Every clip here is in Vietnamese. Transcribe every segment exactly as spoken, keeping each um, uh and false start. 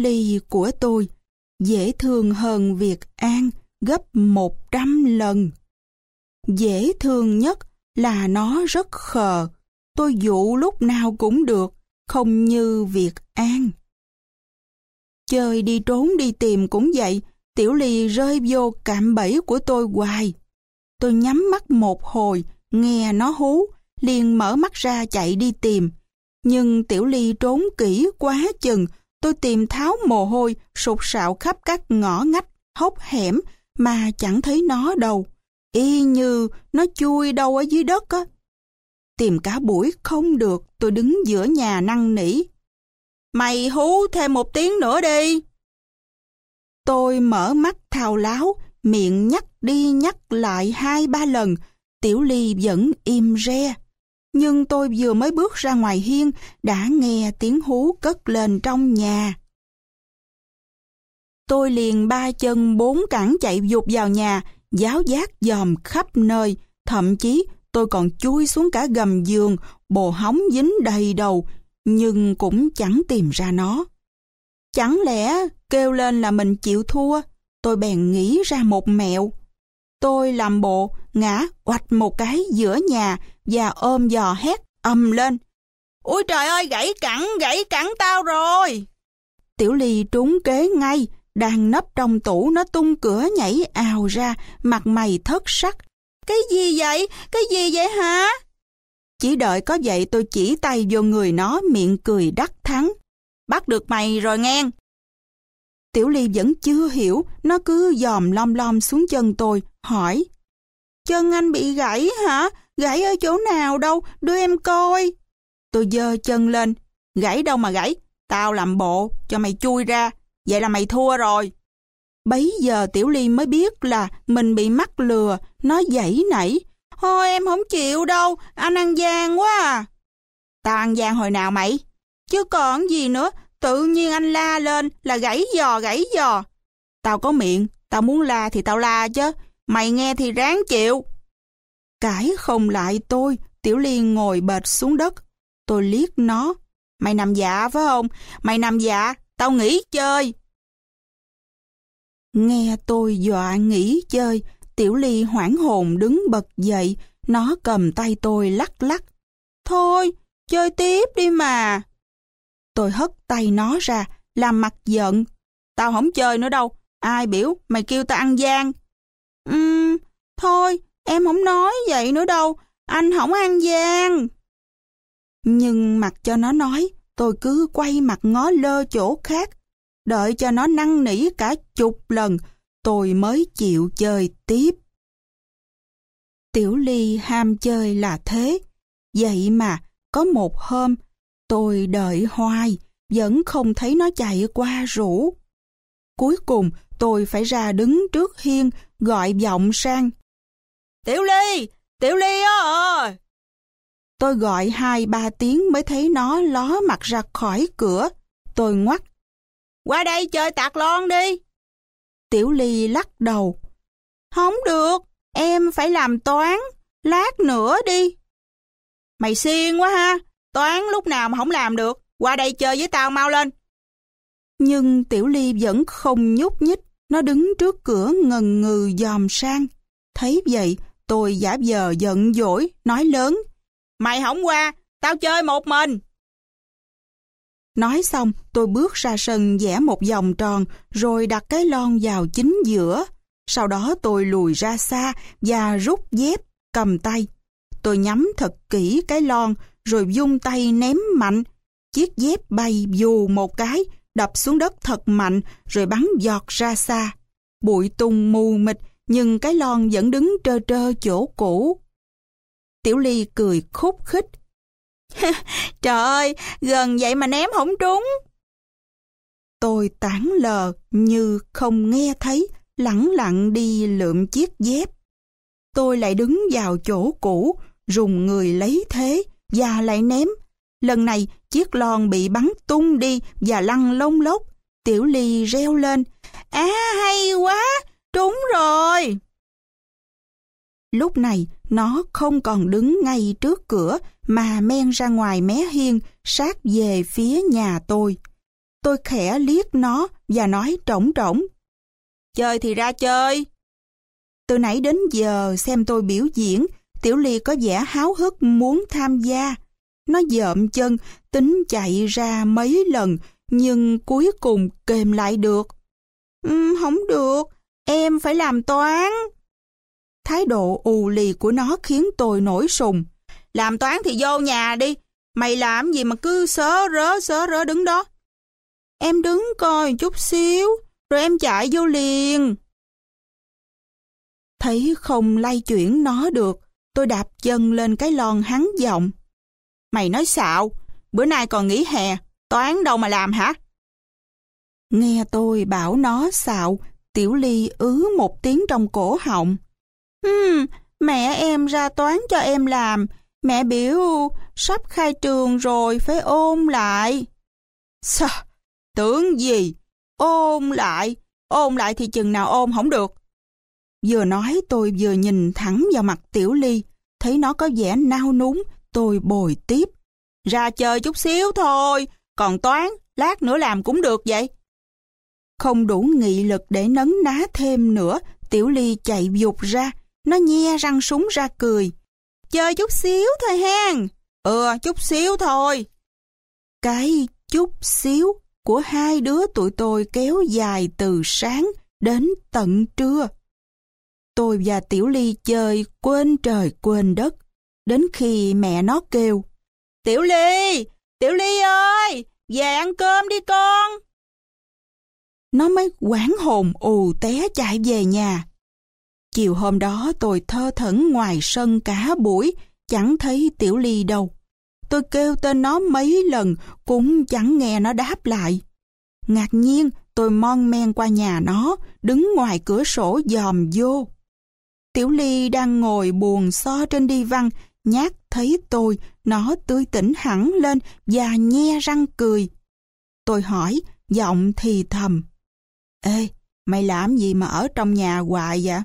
Ly của tôi dễ thương hơn Việt An gấp một trăm lần. Dễ thương nhất là nó rất khờ, tôi dụ lúc nào cũng được, không như Việt An. Chơi đi trốn đi tìm cũng vậy, Tiểu Ly rơi vô cạm bẫy của tôi hoài. Tôi nhắm mắt một hồi, nghe nó hú, liền mở mắt ra chạy đi tìm. Nhưng Tiểu Ly trốn kỹ quá chừng, tôi tìm tháo mồ hôi, sột sạo khắp các ngõ ngách, hốc hẻm mà chẳng thấy nó đâu. Y như nó chui đâu ở dưới đất á. Tìm cả buổi không được, tôi đứng giữa nhà năn nỉ. Mày hú thêm một tiếng nữa đi. Tôi mở mắt thao láo, miệng nhắc đi nhắc lại hai ba lần, Tiểu Ly vẫn im re. Nhưng tôi vừa mới bước ra ngoài hiên, đã nghe tiếng hú cất lên trong nhà. Tôi liền ba chân bốn cẳng chạy vụt vào nhà, giáo giác dòm khắp nơi, thậm chí tôi còn chui xuống cả gầm giường, bồ hóng dính đầy đầu, nhưng cũng chẳng tìm ra nó. Chẳng lẽ kêu lên là mình chịu thua? Tôi bèn nghĩ ra một mẹo. Tôi làm bộ ngã oạch một cái giữa nhà và ôm giò hét ầm lên. Ôi trời ơi, gãy cẳng, gãy cẳng tao rồi! Tiểu Ly trúng kế ngay, đang nấp trong tủ nó tung cửa nhảy ào ra, mặt mày thất sắc. Cái gì vậy? Cái gì vậy hả? Chỉ đợi có vậy tôi chỉ tay vô người nó, miệng cười đắc thắng. Bắt được mày rồi nghe. Tiểu Ly vẫn chưa hiểu, nó cứ dòm lom lom xuống chân tôi, hỏi. Chân anh bị gãy hả? Gãy ở chỗ nào đâu? Đưa em coi. Tôi giơ chân lên. Gãy đâu mà gãy? Tao làm bộ cho mày chui ra. Vậy là mày thua rồi. Bấy giờ Tiểu Ly mới biết là mình bị mắc lừa. Nó giãy nảy. Thôi em không chịu đâu, anh ăn gian quá à. Tao ăn gian hồi nào mày? Chứ còn gì nữa, tự nhiên anh la lên là gãy giò gãy giò. Tao có miệng, tao muốn la thì tao la chứ, mày nghe thì ráng chịu. Cãi không lại tôi, Tiểu Ly ngồi bệt xuống đất. Tôi liếc nó. Mày nằm dạ phải không? Mày nằm dạ, tao nghỉ chơi. Nghe tôi dọa nghỉ chơi, Tiểu Ly hoảng hồn đứng bật dậy, nó cầm tay tôi lắc lắc. Thôi, chơi tiếp đi mà. Tôi hất tay nó ra, làm mặt giận. Tao không chơi nữa đâu, ai biểu mày kêu tao ăn gian. Ừm, thôi, em không nói vậy nữa đâu, anh không ăn gian. Nhưng mặc cho nó nói, tôi cứ quay mặt ngó lơ chỗ khác. Đợi cho nó năn nỉ cả chục lần, tôi mới chịu chơi tiếp. Tiểu Ly ham chơi là thế. Vậy mà, có một hôm, tôi đợi hoài, vẫn không thấy nó chạy qua rủ. Cuối cùng, tôi phải ra đứng trước hiên, gọi vọng sang. Tiểu Ly! Tiểu Ly ơi! Tôi gọi hai ba tiếng mới thấy nó ló mặt ra khỏi cửa. Tôi ngoắt. Qua đây chơi tạc lon đi. Tiểu Ly lắc đầu. Không được, em phải làm toán, lát nữa đi. Mày xiên quá ha, toán lúc nào mà không làm được, qua đây chơi với tao mau lên. Nhưng Tiểu Ly vẫn không nhúc nhích, nó đứng trước cửa ngần ngừ dòm sang. Thấy vậy, tôi giả vờ giận dỗi, nói lớn. Mày không qua, tao chơi một mình. Nói xong, tôi bước ra sân vẽ một vòng tròn, rồi đặt cái lon vào chính giữa. Sau đó tôi lùi ra xa và rút dép, cầm tay. Tôi nhắm thật kỹ cái lon, rồi vung tay ném mạnh. Chiếc dép bay vù một cái, đập xuống đất thật mạnh, rồi bắn giọt ra xa. Bụi tung mù mịt, nhưng cái lon vẫn đứng trơ trơ chỗ cũ. Tiểu Ly cười khúc khích. Trời ơi, gần vậy mà ném không trúng. Tôi tảng lờ như không nghe thấy, lẳng lặng đi lượm chiếc dép. Tôi lại đứng vào chỗ cũ, rùng người lấy thế và lại ném. Lần này chiếc lon bị bắn tung đi và lăn lông lốc. Tiểu Ly reo lên. À hay quá, trúng rồi. Lúc này nó không còn đứng ngay trước cửa mà men ra ngoài mé hiên sát về phía nhà tôi. Tôi khẽ liếc nó và nói trỗng trỗng. Chơi thì ra chơi. Từ nãy đến giờ xem tôi biểu diễn, Tiểu Ly có vẻ háo hức muốn tham gia. Nó dợm chân, tính chạy ra mấy lần, nhưng cuối cùng kềm lại được. Um, không được, em phải làm toán. Thái độ ù lì của nó khiến tôi nổi sùng. Làm toán thì vô nhà đi, mày làm gì mà cứ sớ rớ sớ rớ đứng đó. Em đứng coi chút xíu, rồi em chạy vô liền. Thấy không lay chuyển nó được, tôi đạp chân lên cái lon hắn giọng. Mày nói xạo, bữa nay còn nghỉ hè, toán đâu mà làm hả? Nghe tôi bảo nó xạo, Tiểu Ly ứ một tiếng trong cổ họng. Hmm, mẹ em ra toán cho em làm, mẹ biểu sắp khai trường rồi phải ôn lại. Sao? Tưởng gì? Ôn lại, ôn lại thì chừng nào ôn không được. Vừa nói tôi vừa nhìn thẳng vào mặt Tiểu Ly, thấy nó có vẻ nao núng, tôi bồi tiếp. Ra chơi chút xíu thôi, còn toán, lát nữa làm cũng được vậy. Không đủ nghị lực để nấn ná thêm nữa, Tiểu Ly chạy vụt ra, nó nhe răng súng ra cười. Chơi chút xíu thôi hen. Ừ, chút xíu thôi. Cái chút xíu của hai đứa tụi tôi kéo dài từ sáng đến tận trưa. Tôi và Tiểu Ly chơi quên trời quên đất, đến khi mẹ nó kêu. Tiểu Ly, Tiểu Ly ơi, về ăn cơm đi con. Nó mới hoảng hồn ù té chạy về nhà. Chiều hôm đó tôi thơ thẩn ngoài sân cả buổi, chẳng thấy Tiểu Ly đâu. Tôi kêu tên nó mấy lần cũng chẳng nghe nó đáp lại. Ngạc nhiên tôi mon men qua nhà nó, đứng ngoài cửa sổ dòm vô. Tiểu Ly đang ngồi buồn so trên đi văn, nhát thấy tôi, nó tươi tỉnh hẳn lên và nhe răng cười. Tôi hỏi, giọng thì thầm. Ê, mày làm gì mà ở trong nhà hoài vậy?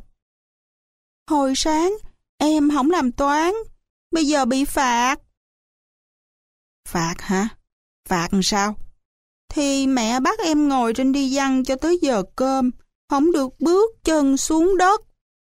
Hồi sáng, em không làm toán, bây giờ bị phạt. Phạt hả? Phạt làm sao? Thì mẹ bắt em ngồi trên đi văn cho tới giờ cơm, không được bước chân xuống đất.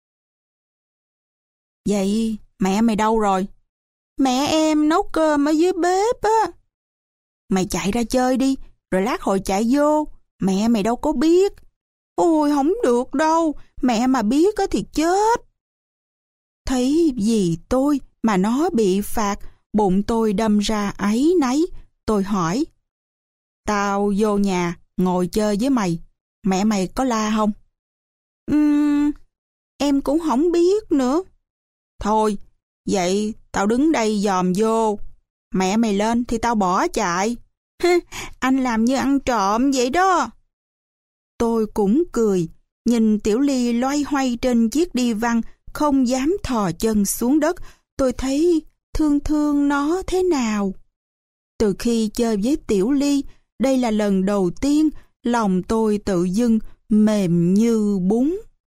Vậy mẹ mày đâu rồi? Mẹ em nấu cơm ở dưới bếp á. Mày chạy ra chơi đi, rồi lát hồi chạy vô, mẹ mày đâu có biết. Ôi không được đâu, mẹ mà biết á thì chết. Thấy gì tôi mà nó bị phạt, bụng tôi đâm ra áy náy. Tôi hỏi, tao vô nhà ngồi chơi với mày, mẹ mày có la không? Ừm, em cũng không biết nữa. Thôi, vậy tao đứng đây dòm vô, mẹ mày lên thì tao bỏ chạy. Anh làm như ăn trộm vậy đó. Tôi cũng cười, nhìn Tiểu Ly loay hoay trên chiếc đi văn, không dám thò chân xuống đất. Tôi thấy thương thương nó thế nào. Từ khi chơi với Tiểu Ly, đây là lần đầu tiên lòng tôi tự dưng mềm như bún.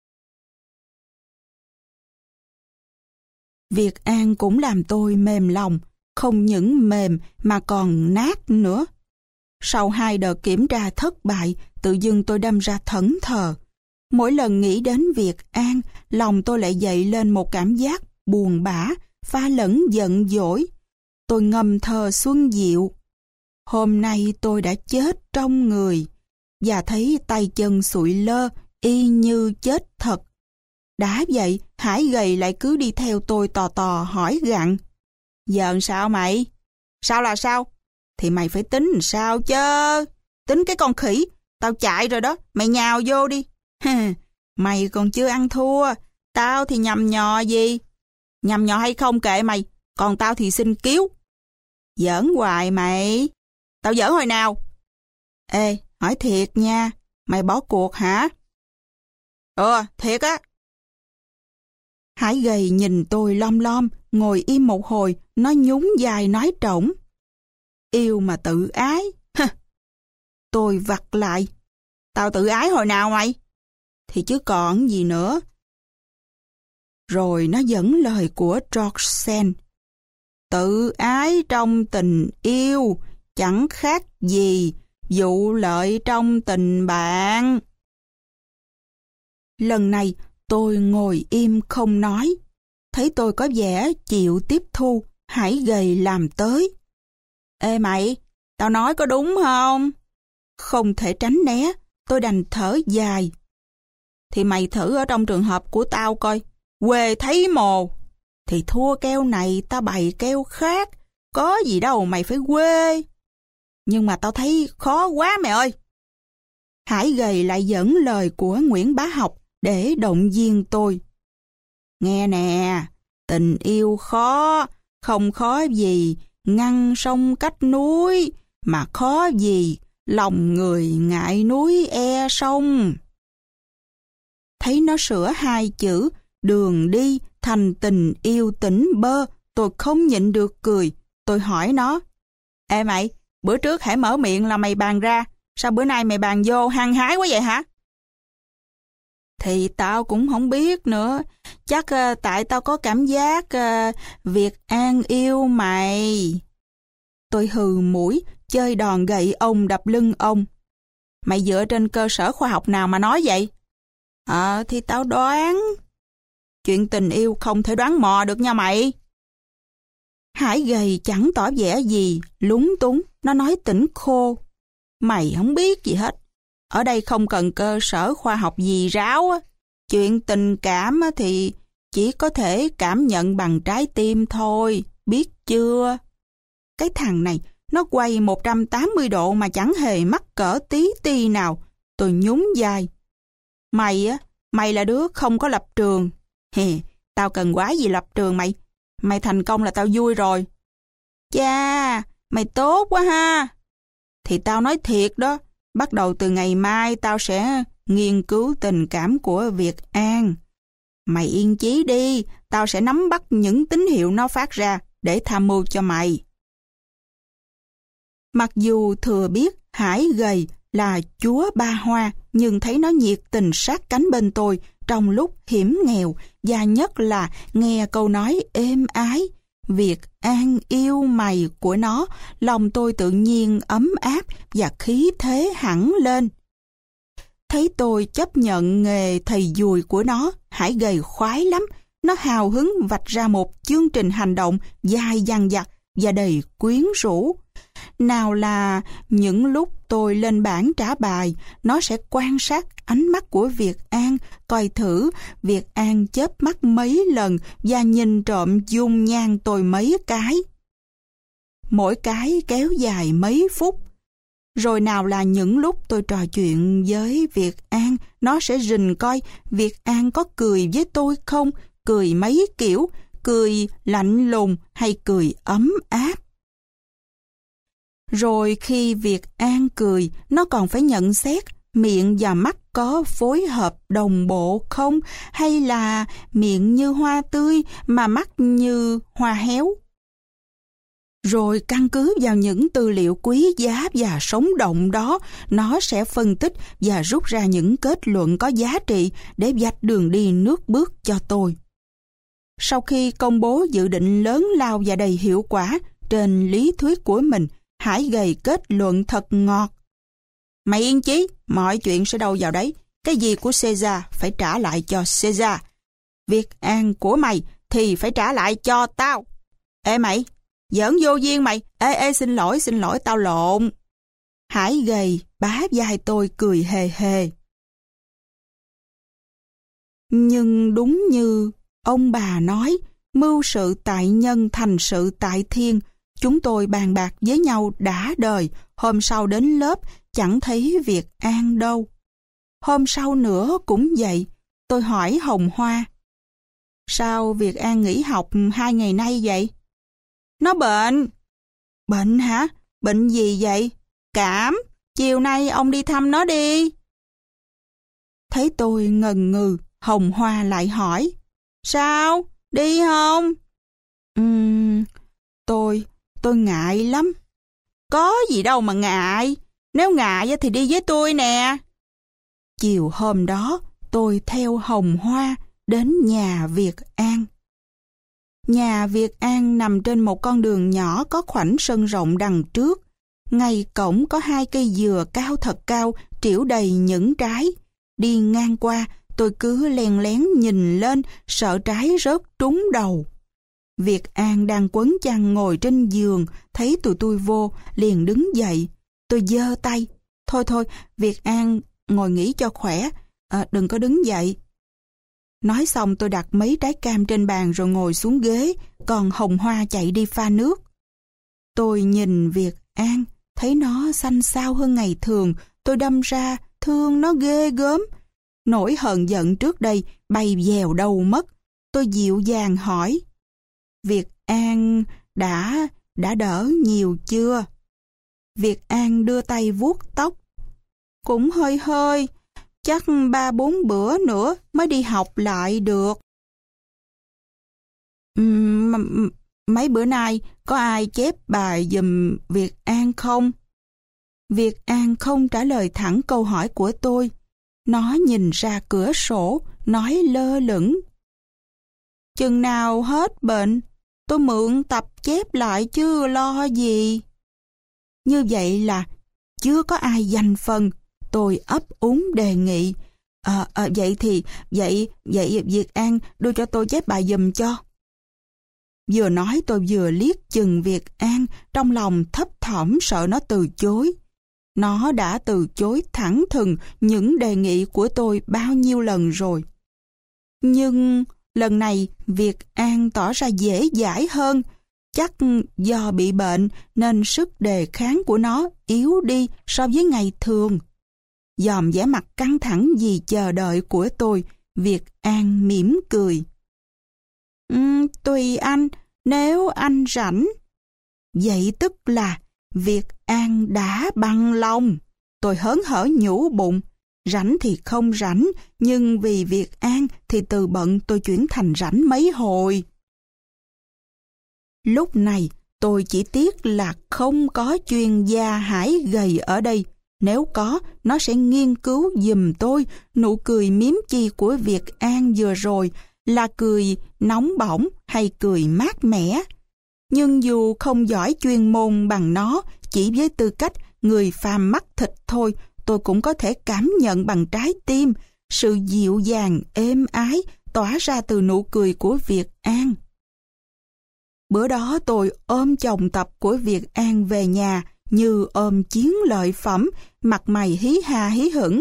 Việc An cũng làm tôi mềm lòng, không những mềm mà còn nát nữa. Sau hai đợt kiểm tra thất bại, tự dưng tôi đâm ra thẫn thờ. Mỗi lần nghĩ đến việc An, lòng tôi lại dậy lên một cảm giác buồn bã, pha lẫn giận dỗi. Tôi ngâm thơ Xuân Diệu. Hôm nay tôi đã chết trong người, và thấy tay chân sụi lơ, y như chết thật. Đã vậy, Hải gầy lại cứ đi theo tôi tò tò hỏi gặng. Giờ sao mày? Sao là sao? Thì mày phải tính làm sao chứ? Tính cái con khỉ, tao chạy rồi đó, mày nhào vô đi. Mày còn chưa ăn thua, tao thì nhầm nhò gì? Nhầm nhò hay không kệ mày, còn tao thì xin cứu. Giỡn hoài mày. Tao giỡn hồi nào? Ê, hỏi thiệt nha, mày bỏ cuộc hả? Ừ, thiệt á. Hải gầy nhìn tôi lom lom, ngồi im một hồi, nó nhún vai nói trỗng. Yêu mà tự ái. Tôi vặt lại. Tao tự ái hồi nào mày? Thì chứ còn gì nữa. Rồi nó dẫn lời của George Sand. Tự ái trong tình yêu chẳng khác gì vụ lợi trong tình bạn. Lần này tôi ngồi im không nói. Thấy tôi có vẻ chịu tiếp thu, Hải gầy làm tới. Ê mày, tao nói có đúng không? Không thể tránh né, tôi đành thở dài. Thì mày thử ở trong trường hợp của tao coi. Quê thấy mồ. Thì thua keo này ta bày keo khác. Có gì đâu mày phải quê. Nhưng mà tao thấy khó quá mày ơi. Hải gầy lại dẫn lời của Nguyễn Bá Học để động viên tôi. Nghe nè, tình yêu khó, không khó gì ngăn sông cách núi, mà khó gì lòng người ngại núi e sông. Thấy nó sửa hai chữ đường đi thành tình yêu tỉnh bơ, tôi không nhịn được cười. Tôi hỏi nó, ê mày, bữa trước hãy mở miệng là mày bàn ra, sao bữa nay mày bàn vô hăng hái quá vậy hả? Thì tao cũng không biết nữa, chắc uh, tại tao có cảm giác uh, Việt An yêu mày. Tôi hừ mũi, chơi đòn gậy ông đập lưng ông. Mày dựa trên cơ sở khoa học nào mà nói vậy? Ờ, thì tao đoán. Chuyện tình yêu không thể đoán mò được nha mày. Hải gầy chẳng tỏ vẻ gì, lúng túng, nó nói tỉnh khô. Mày không biết gì hết. Ở đây không cần cơ sở khoa học gì ráo. Chuyện tình cảm thì chỉ có thể cảm nhận bằng trái tim thôi, biết chưa? Cái thằng này, nó quay một trăm tám mươi độ mà chẳng hề mắc cỡ tí ti nào. Tôi nhún vai. Mày á, mày là đứa không có lập trường. Hè, tao cần quá gì lập trường mày. Mày thành công là tao vui rồi. Chà, mày tốt quá ha. Thì tao nói thiệt đó, bắt đầu từ ngày mai tao sẽ nghiên cứu tình cảm của Việt An. Mày yên chí đi, tao sẽ nắm bắt những tín hiệu nó phát ra để tham mưu cho mày. Mặc dù thừa biết Hải gầy là chúa ba hoa, nhưng thấy nó nhiệt tình sát cánh bên tôi trong lúc hiểm nghèo, và nhất là nghe câu nói êm ái, Việt An yêu mày của nó, lòng tôi tự nhiên ấm áp và khí thế hẳn lên. Thấy tôi chấp nhận nghề thầy dùi của nó, Hải gầy khoái lắm. Nó hào hứng vạch ra một chương trình hành động dài dằng dặc và đầy quyến rũ. Nào là những lúc tôi lên bảng trả bài, nó sẽ quan sát ánh mắt của Việt An, coi thử Việt An chớp mắt mấy lần và nhìn trộm dung nhan tôi mấy cái. Mỗi cái kéo dài mấy phút. Rồi nào là những lúc tôi trò chuyện với Việt An, nó sẽ rình coi Việt An có cười với tôi không, cười mấy kiểu, cười lạnh lùng hay cười ấm áp. Rồi khi Việt An cười, nó còn phải nhận xét miệng và mắt có phối hợp đồng bộ không, hay là miệng như hoa tươi mà mắt như hoa héo. Rồi căn cứ vào những tư liệu quý giá và sống động đó, nó sẽ phân tích và rút ra những kết luận có giá trị để vạch đường đi nước bước cho tôi. Sau khi công bố dự định lớn lao và đầy hiệu quả trên lý thuyết của mình, Hải gầy kết luận thật ngọt. Mày yên chí, mọi chuyện sẽ đâu vào đấy. Cái gì của Caesar phải trả lại cho Caesar. Việc An của mày thì phải trả lại cho tao. Ê mày, giỡn vô duyên mày. Ê ê xin lỗi, xin lỗi, tao lộn. Hải gầy bá vai tôi cười hề hề. Nhưng đúng như ông bà nói, mưu sự tại nhân thành sự tại thiên. Chúng tôi bàn bạc với nhau đã đời, hôm sau đến lớp chẳng thấy Việt An đâu. Hôm sau nữa cũng vậy, tôi hỏi Hồng Hoa. Sao Việt An nghỉ học hai ngày nay vậy? Nó bệnh. Bệnh hả? Bệnh gì vậy? Cảm. Chiều nay ông đi thăm nó đi. Thấy tôi ngần ngừ, Hồng Hoa lại hỏi. Sao? Đi không? Ừm, tôi... Tôi ngại lắm. Có gì đâu mà ngại. Nếu ngại thì đi với tôi nè. Chiều hôm đó, tôi theo Hồng Hoa đến nhà Việt An. Nhà Việt An nằm trên một con đường nhỏ có khoảnh sân rộng đằng trước. Ngay cổng có hai cây dừa cao thật cao, trĩu đầy những trái. Đi ngang qua, tôi cứ len lén nhìn lên, sợ trái rớt trúng đầu. Việt An đang quấn chăn ngồi trên giường, thấy tụi tôi vô, liền đứng dậy. Tôi giơ tay. Thôi thôi, Việt An ngồi nghỉ cho khỏe, à, đừng có đứng dậy. Nói xong tôi đặt mấy trái cam trên bàn rồi ngồi xuống ghế, còn Hồng Hoa chạy đi pha nước. Tôi nhìn Việt An, thấy nó xanh xao hơn ngày thường, tôi đâm ra thương nó ghê gớm. Nỗi hờn giận trước đây bay dèo đâu mất. Tôi dịu dàng hỏi, Việt An đã, đã đỡ nhiều chưa? Việt An đưa tay vuốt tóc. Cũng hơi hơi, chắc ba bốn bữa nữa mới đi học lại được. Uhm, mấy bữa nay có ai chép bài giùm Việt An không? Việt An không trả lời thẳng câu hỏi của tôi. Nó nhìn ra cửa sổ, nói lơ lửng. Chừng nào hết bệnh, tôi mượn tập chép lại chứ lo gì. Như vậy là chưa có ai giành phần. Tôi ấp úng đề nghị. À, à, vậy thì, vậy, vậy Việt An đưa cho tôi chép bài giùm cho. Vừa nói tôi vừa liếc chừng Việt An, trong lòng thấp thỏm sợ nó từ chối. Nó đã từ chối thẳng thừng những đề nghị của tôi bao nhiêu lần rồi. Nhưng lần này Việt An tỏ ra dễ dãi hơn. Chắc do bị bệnh nên sức đề kháng của nó yếu đi so với ngày thường. Dòm vẻ mặt căng thẳng vì chờ đợi của tôi, Việt An mỉm cười. Um, tùy anh, nếu anh rảnh. Vậy tức là Việt An đã bằng lòng. Tôi hớn hở nhủ bụng. Rảnh thì không rảnh, nhưng vì Việt An thì từ bận tôi chuyển thành rảnh mấy hồi. Lúc này tôi chỉ tiếc là không có chuyên gia hải gầy ở đây. Nếu có, nó sẽ nghiên cứu giùm tôi nụ cười miếm chi của Việt An vừa rồi là cười nóng bỏng hay cười mát mẻ. Nhưng dù không giỏi chuyên môn bằng nó, chỉ với tư cách người phàm mắt thịt thôi, tôi cũng có thể cảm nhận bằng trái tim sự dịu dàng, êm ái tỏa ra từ nụ cười của Việt An. Bữa đó tôi ôm chồng tập của Việt An về nhà như ôm chiến lợi phẩm, mặt mày hí ha hí hửng.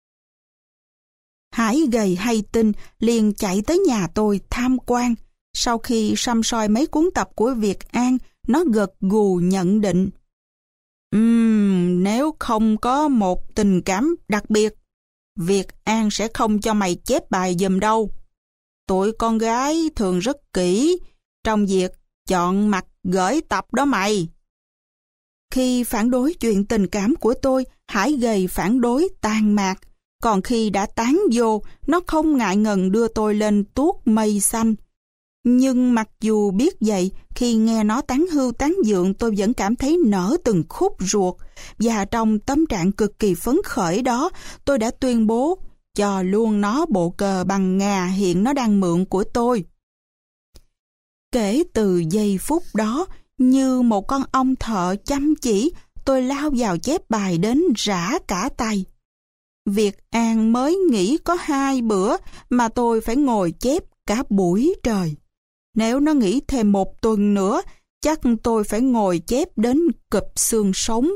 Hải gầy hay tin liền chạy tới nhà tôi tham quan. Sau khi săm soi mấy cuốn tập của Việt An, nó gật gù nhận định. Uhm, nếu không có một tình cảm đặc biệt, Việt An sẽ không cho mày chép bài giùm đâu. Tụi con gái thường rất kỹ trong việc chọn mặt gửi tập đó mày. Khi phản đối chuyện tình cảm của tôi, Hải gầy phản đối tàn mạc. Còn khi đã tán vô, nó không ngại ngần đưa tôi lên tuốt mây xanh. Nhưng mặc dù biết vậy, khi nghe nó tán hưu tán dượng tôi vẫn cảm thấy nở từng khúc ruột. Và trong tâm trạng cực kỳ phấn khởi đó, tôi đã tuyên bố cho luôn nó bộ cờ bằng ngà hiện nó đang mượn của tôi. Kể từ giây phút đó, như một con ong thợ chăm chỉ, tôi lao vào chép bài đến rã cả tay. Việt An mới nghỉ có hai bữa mà tôi phải ngồi chép cả buổi trời. Nếu nó nghỉ thêm một tuần nữa, chắc tôi phải ngồi chép đến cụp xương sống.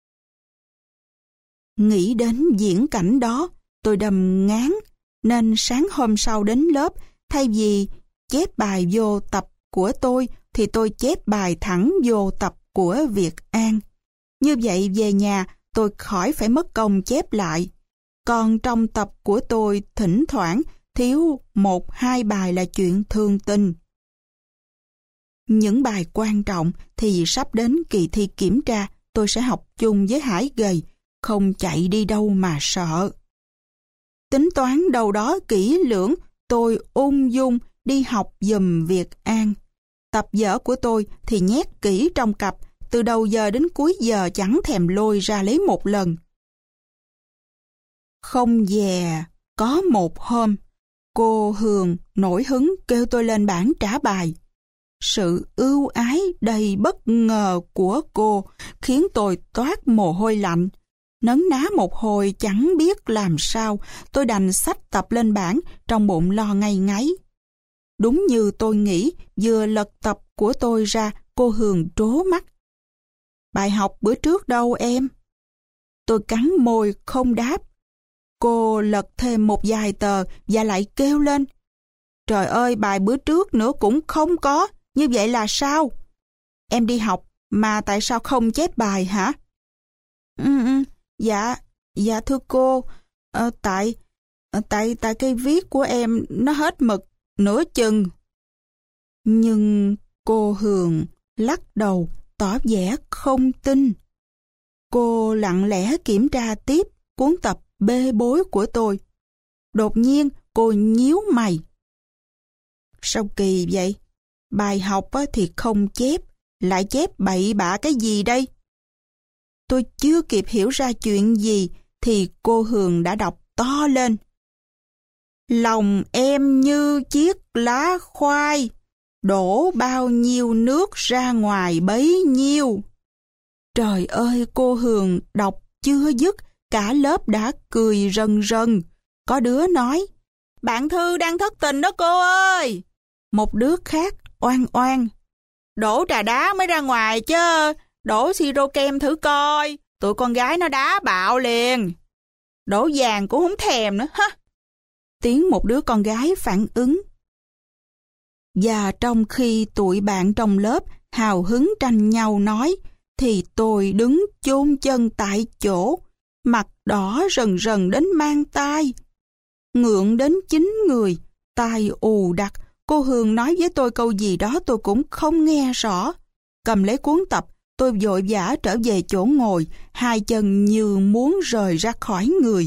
Nghĩ đến diễn cảnh đó, tôi đầm ngán, nên sáng hôm sau đến lớp, thay vì chép bài vô tập của tôi, thì tôi chép bài thẳng vô tập của Việt An. Như vậy về nhà, tôi khỏi phải mất công chép lại. Còn trong tập của tôi, thỉnh thoảng, thiếu một hai bài là chuyện thường tình. Những bài quan trọng thì sắp đến kỳ thi kiểm tra, tôi sẽ học chung với Hải gầy, không chạy đi đâu mà sợ. Tính toán đâu đó kỹ lưỡng, tôi ung dung đi học giùm Việt An. Tập vở của tôi thì nhét kỹ trong cặp, từ đầu giờ đến cuối giờ chẳng thèm lôi ra lấy một lần. Không dè, có một hôm, cô Hường nổi hứng kêu tôi lên bảng trả bài. Sự ưu ái đầy bất ngờ của cô khiến tôi toát mồ hôi lạnh. Nấn ná một hồi chẳng biết làm sao, tôi đành xách tập lên bảng, trong bụng lo ngay ngáy. Đúng như tôi nghĩ, vừa lật tập của tôi ra, cô Hường trố mắt. Bài học bữa trước đâu em? Tôi cắn môi không đáp. Cô lật thêm một vài tờ và lại kêu lên. Trời ơi, bài bữa trước nữa cũng không có, như vậy là sao? Em đi học mà tại sao không chép bài hả? Ừ, ừ, dạ, dạ thưa cô, à, tại, à, tại, tại cây viết của em nó hết mực, nửa chừng. Nhưng cô Hường lắc đầu, tỏ vẻ không tin. Cô lặng lẽ kiểm tra tiếp cuốn tập bê bối của tôi. Đột nhiên cô nhíu mày. Sao kỳ vậy? Bài học thì không chép, lại chép bậy bạ cái gì đây? Tôi chưa kịp hiểu ra chuyện gì thì cô Hường đã đọc to lên. Lòng em như chiếc lá khoai, đổ bao nhiêu nước ra ngoài bấy nhiêu. Trời ơi, cô Hường đọc chưa dứt, cả lớp đã cười rần rần. Có đứa nói, bạn Thư đang thất tình đó cô ơi. Một đứa khác oan oan, đổ trà đá mới ra ngoài chứ, đổ siro kem thử coi, tụi con gái nó đá bạo liền. Đổ vàng cũng không thèm nữa ha. Tiếng một đứa con gái phản ứng. Và trong khi tụi bạn trong lớp hào hứng tranh nhau nói, thì tôi đứng chôn chân tại chỗ, mặt đỏ rần rần đến mang tai. Ngượng đến chín người, tai ù đặc, cô Hường nói với tôi câu gì đó tôi cũng không nghe rõ. Cầm lấy cuốn tập, tôi vội vã trở về chỗ ngồi, hai chân như muốn rời ra khỏi người.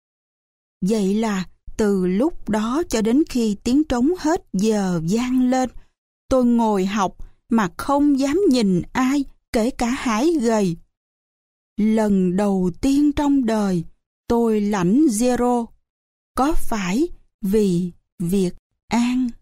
Vậy là từ lúc đó cho đến khi tiếng trống hết giờ vang lên, tôi ngồi học mà không dám nhìn ai, kể cả Hải gầy. Lần đầu tiên trong đời, tôi lãnh zero. Có phải vì Việt An?